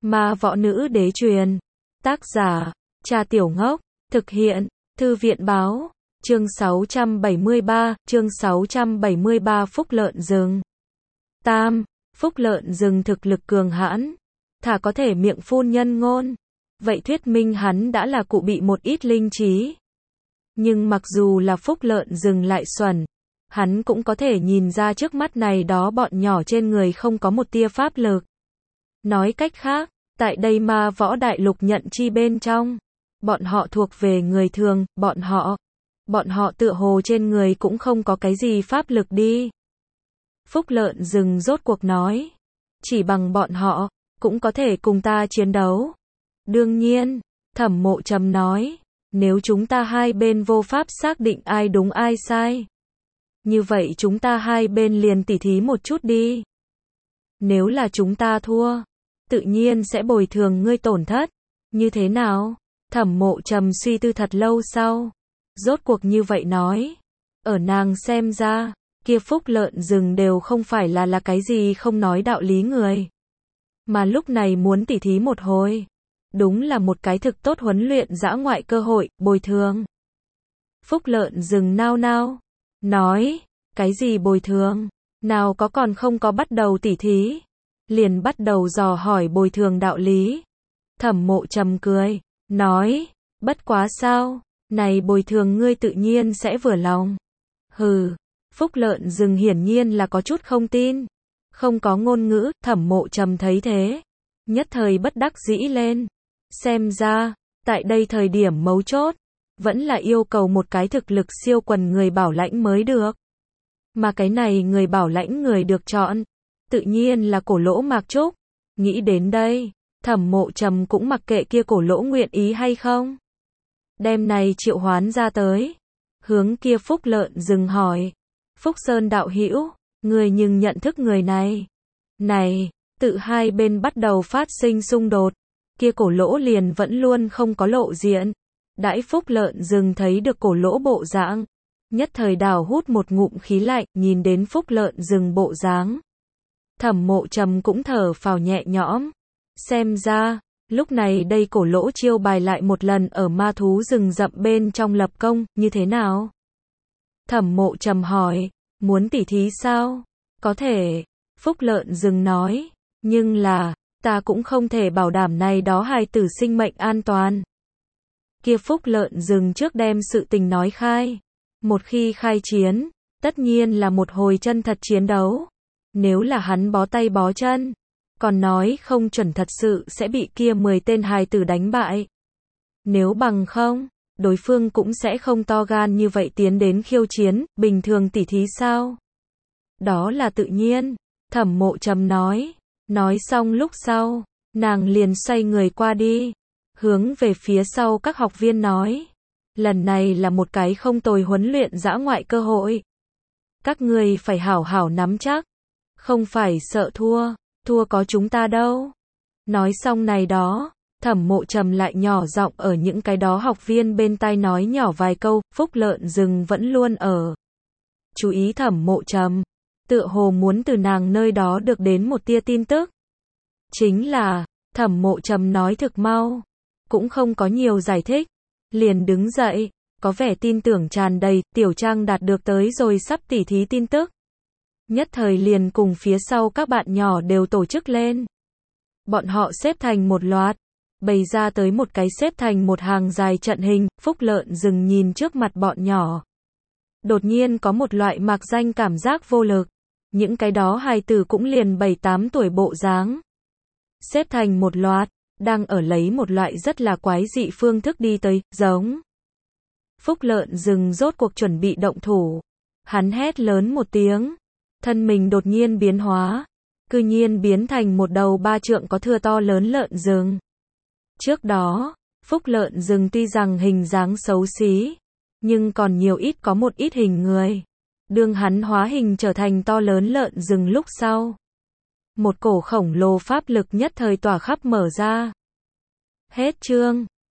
Ma võ nữ đế truyền. Tác giả, Trà Tiểu Ngốc. Thực hiện, Thư viện báo. Chương 673, Phúc Lợn Rừng. Tam, Phúc Lợn Rừng thực lực cường hãn, thà có thể miệng phun nhân ngôn. Vậy thuyết minh hắn đã là cụ bị một ít linh trí. Nhưng mặc dù là Phúc Lợn Rừng lại xuẩn, hắn cũng có thể nhìn ra trước mắt này đó bọn nhỏ trên người không có một tia pháp lực. Nói cách khác, tại đây ma võ đại lục nhận chi bên trong, bọn họ thuộc về người thường, bọn họ tựa hồ trên người cũng không có cái gì pháp lực đi. Phúc Lợn Rừng rốt cuộc nói, chỉ bằng bọn họ, cũng có thể cùng ta chiến đấu. Đương nhiên, Thẩm Mộ Trầm nói, nếu chúng ta hai bên vô pháp xác định ai đúng ai sai, như vậy chúng ta hai bên liền tỉ thí một chút đi. Nếu là chúng ta thua, tự nhiên sẽ bồi thường ngươi tổn thất. Như thế nào? Thẩm Mộ Trầm suy tư thật lâu sau, rốt cuộc như vậy nói. Ở nàng xem ra, kia Phúc Lợn Rừng đều không phải là cái gì không nói đạo lý người. Mà lúc này muốn tỉ thí một hồi, đúng là một cái thực tốt huấn luyện dã ngoại cơ hội, bồi thường. Phúc Lợn Rừng nao nao, nói, cái gì bồi thường? Nào có còn không có bắt đầu tỉ thí, liền bắt đầu dò hỏi bồi thường đạo lý. Thẩm Mộ Trầm cười, nói, bất quá sao, này bồi thường ngươi tự nhiên sẽ vừa lòng. Hừ, Phúc Lợn Rừng hiển nhiên là có chút không tin, không có ngôn ngữ. Thẩm Mộ Trầm thấy thế, nhất thời bất đắc dĩ lên. Xem ra, tại đây thời điểm mấu chốt, vẫn là yêu cầu một cái thực lực siêu quần người bảo lãnh mới được. Mà cái này người bảo lãnh người được chọn, tự nhiên là Cổ Lỗ Mạc Trúc. Nghĩ đến đây, Thẩm Mộ Trầm cũng mặc kệ kia Cổ Lỗ nguyện ý hay không. Đem này triệu hoán ra tới, hướng kia Phúc Lợn Rừng hỏi, Phúc Sơn đạo hữu, người nhưng nhận thức người này. Này, tự hai bên bắt đầu phát sinh xung đột, kia Cổ Lỗ liền vẫn luôn không có lộ diện. Đãi Phúc Lợn Rừng thấy được Cổ Lỗ bộ dáng, nhất thời đào hút một ngụm khí lạnh. Nhìn đến Phúc Lợn Rừng bộ dáng, Thẩm Mộ Trầm cũng thở phào nhẹ nhõm. Xem ra, lúc này đây Cổ Lỗ chiêu bài lại một lần ở ma thú rừng rậm bên trong lập công, như thế nào? Thẩm Mộ Trầm hỏi, muốn tỉ thí sao? Có thể, Phúc Lợn Rừng nói, nhưng là, ta cũng không thể bảo đảm này đó hài tử sinh mệnh an toàn. Kia Phúc Lợn Rừng trước đem sự tình nói khai. Một khi khai chiến, tất nhiên là một hồi chân thật chiến đấu. Nếu là hắn bó tay bó chân, còn nói không chuẩn thật sự sẽ bị kia 10 tên hài tử đánh bại. Nếu bằng không, đối phương cũng sẽ không to gan như vậy tiến đến khiêu chiến. Bình thường tỉ thí sao? Đó là tự nhiên, Thẩm Mộ Trầm nói. Nói xong lúc sau, nàng liền xoay người qua đi, hướng về phía sau các học viên nói, lần này là một cái không tồi huấn luyện dã ngoại cơ hội. Các ngươi phải hảo hảo nắm chắc, không phải sợ thua, thua có chúng ta đâu. Nói xong này đó, Thẩm Mộ Trầm lại nhỏ giọng ở những cái đó học viên bên tai nói nhỏ vài câu. Phúc Lợn Rừng vẫn luôn ở chú ý Thẩm Mộ Trầm, tựa hồ muốn từ nàng nơi đó được đến một tia tin tức. Chính là, Thẩm Mộ Trầm nói thực mau, cũng không có nhiều giải thích, liền đứng dậy, có vẻ tin tưởng tràn đầy. Tiểu Trang đạt được tới rồi sắp tỉ thí tin tức, nhất thời liền cùng phía sau các bạn nhỏ đều tổ chức lên. Bọn họ xếp thành một loạt, bày ra tới một cái xếp thành một hàng dài trận hình. Phúc Lợn Rừng nhìn trước mặt bọn nhỏ, đột nhiên có một loại mạc danh cảm giác vô lực. Những cái đó hài tử cũng liền 7-8 tuổi bộ dáng, xếp thành một loạt, đang ở lấy một loại rất là quái dị phương thức đi tới, giống. Phúc Lợn Rừng rốt cuộc chuẩn bị động thủ, hắn hét lớn một tiếng, thân mình đột nhiên biến hóa, cư nhiên biến thành một đầu 3 trượng có thưa to lớn lợn rừng. Trước đó, Phúc Lợn Rừng tuy rằng hình dáng xấu xí, nhưng còn nhiều ít có một ít hình người. Đương hắn hóa hình trở thành to lớn lợn rừng lúc sau, một cổ khổng lồ pháp lực nhất thời tỏa khắp mở ra. Hết chương.